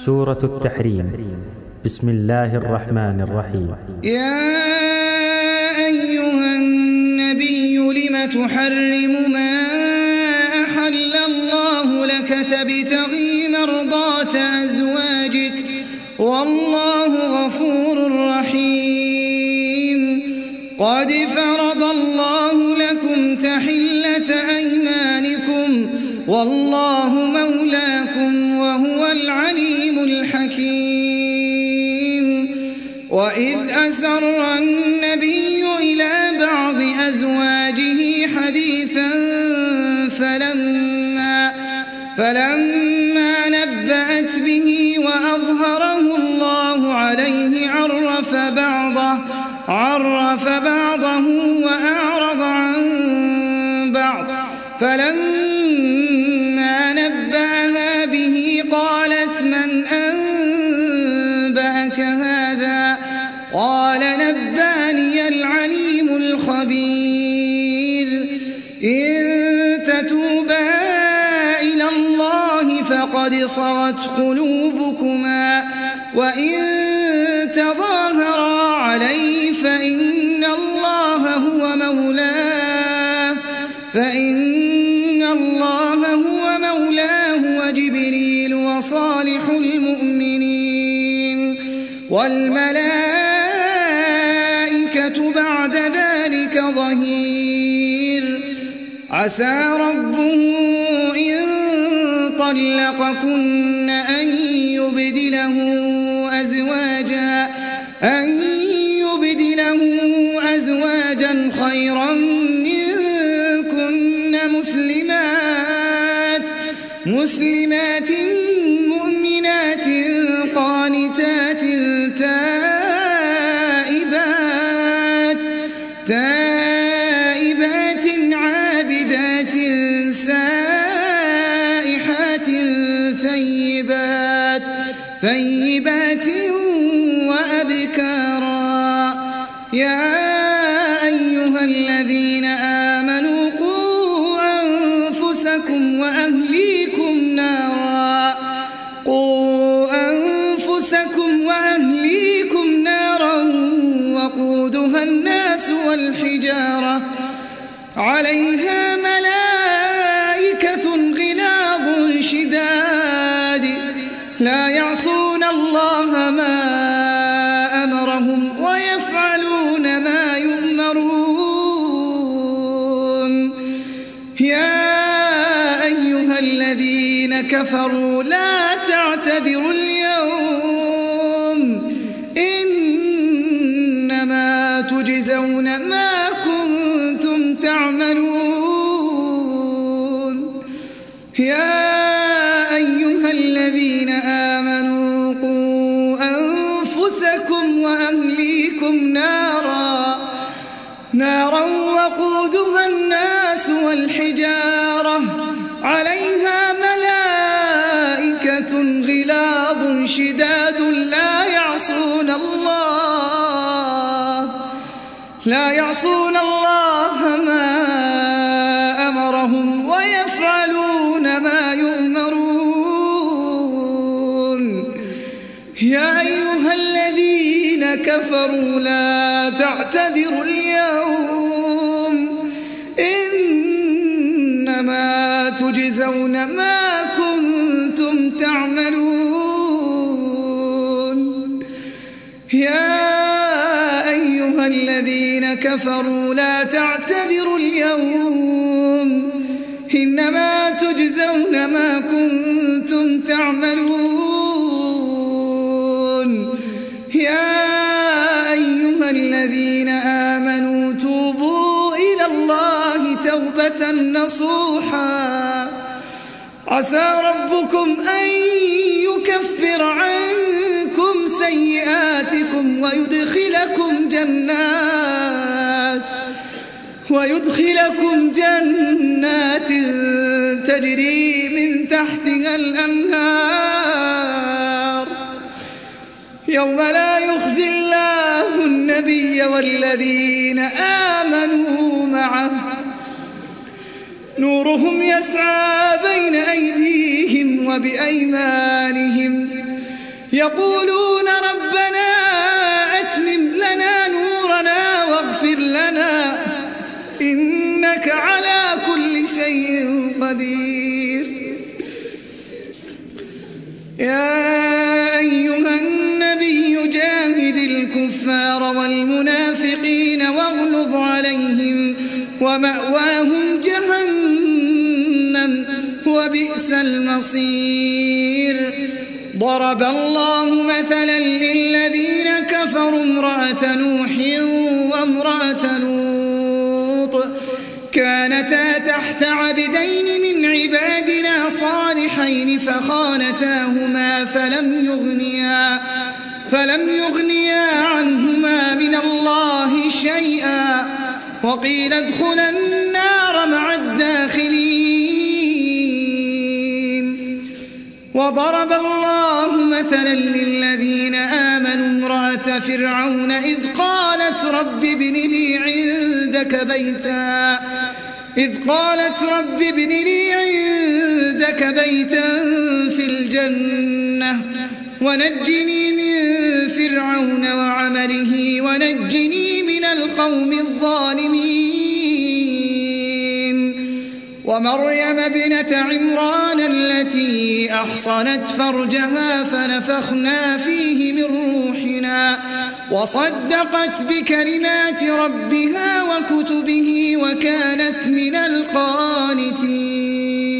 سورة التحريم. بسم الله الرحمن الرحيم. يا أيها النبي لم تحرم ما أحل الله لك تبتغي مرضات أزواجك والله غفور رحيم. قد فرض الله لكم تحلة أيمانكم والله مولاكم وهو العليم الحكيم. وإذ أسر النبي إلى بعض أزواجه حديثا فلما نبأت به وأظهره الله عليه عرف بعضه وأعرض عن بعض. فلما نبأها به قالت من أنبأك هذا؟ قال نبأني العليم الخبير. إن تتوبا إلى الله فقد صغت قلوبكما وإن تظاهرا عليه فإن الله هو مولاه وجبريل وصالح المؤمنين والملائكة بعد ذلك ظهير. عسى ربه إن طلقكن أن يبدله أزواجا خيرا منكن مسلمات مؤمنات قانتات تائبات عابدات سائحات ثيبات وأبكارا. يا أيها الذين آمنوا قوا أنفسكم وأهليكم نارا وقودها الناس والحجارة عليها ملائكة غلاظ شداد لا يعصون الله ما أمرهم ويفعلون ما يؤمرون. يا أيها الذين كفروا لا تعتذروا اليوم إنما تجزون ما كنتم تعملون. يا أيها الذين آمنوا قوا أنفسكم وأهليكم نارا وقودها الناس والحجارة عليها ملائكة غلاظ شداد لا يعصون الله ما أمرهم ويفعلون ما يؤمرون. يا أيها الذين كفروا لا تعتذروا اليوم إنما تجزون ما كنتم تعملون. يا أيها الذين كفروا لا تعتذروا اليوم إنما تجزون ما كنتم تعملون. يا أيها الذين آمنوا توبوا إلى الله توبة نصوحا عسى ربكم أن يكفر عنكم سيئاتكم ويدخلكم جنات تجري من تحتها الأنهار يوم لا يخزي الله النبي والذين آمنوا معه نورهم يسعى بين أيديهم وبأيمانهم يقولون ربنا أتمم لنا نورنا واغفر لنا إنك على كل شيء قدير. يا أيها النبي جاهد الكفار والمنافقين واغلظ عليهم ومأواهم جهنم وبئس المصير. ضرب الله مثلا للذين كفروا امرأة نوح وامرأة لوط كانتا تحت عبدين من عبادنا صالحين فخانتاهما فلم يغنيا عنهما من الله شيئا وقيل ادخلا النار مع الداخلين. وضرب الله مثلا للذين آمنوا امرأة فرعون إذ قالت رب ابن لي عندك بيتا في الجنة ونجني من فرعون وعمله ونجني من القوم الظالمين. ومريم ابنة عمران التي أحصنت فرجها فنفخنا فيه من روحنا وصدقت بكلمات ربها وكتبه وكانت من القانتين.